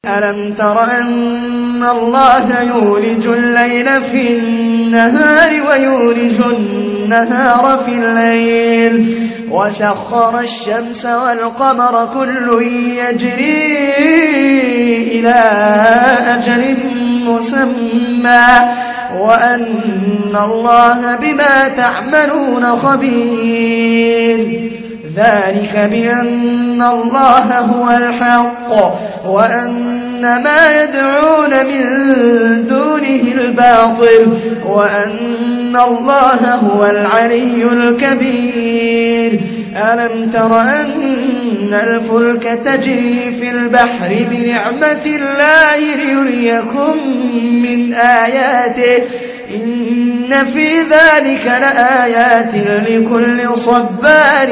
ألم تر أن الله يولج الليل في النهار ويولج النهار في الليل وسخر الشمس والقمر كل يجري إلى أجل مسمى وأن الله بما تعملون خبير. ذلك بأن الله هو الحق وأن ما يدعون من دونه الباطل وأن الله هو العلي الكبير. ألم تر أن الفلك تجري في البحر بنعمة الله ليريكم من آياته إن في ذلك لآيات لكل صبار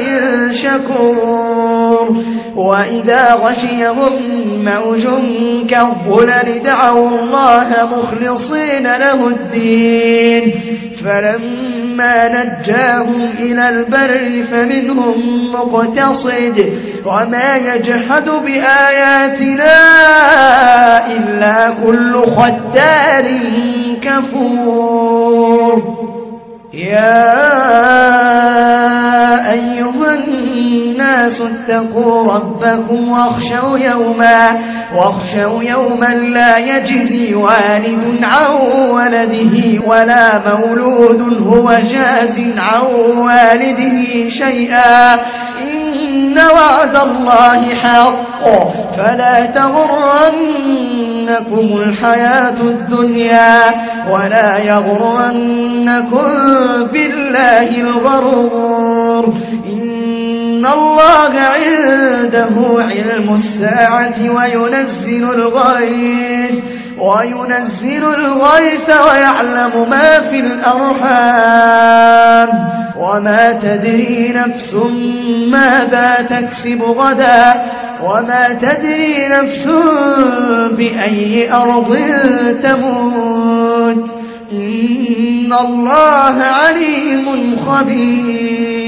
شكور. وإذا غشيهم موج كالظلل دعوا الله مخلصين له الدين فلما نجاهم إلى البر فمنهم مقتصد وما يجحد بآياتنا إلا كل ختار كفور. يا أيها الناس اتقوا ربكم واخشوا يوما لا يجزي والد عن ولده ولا مولود هو جاز عن والده شيئا إن وعد الله حق فلا تغرنكم الحياة الدنيا ولا يغرنكم بالله الغرور. إن الله عنده علم الساعة وينزل الغيث ويعلم ما في الأرحام وما تدري نفس ماذا تكسب غدا وما تدري نفس بأي أرض تموت إن الله عليم خبير.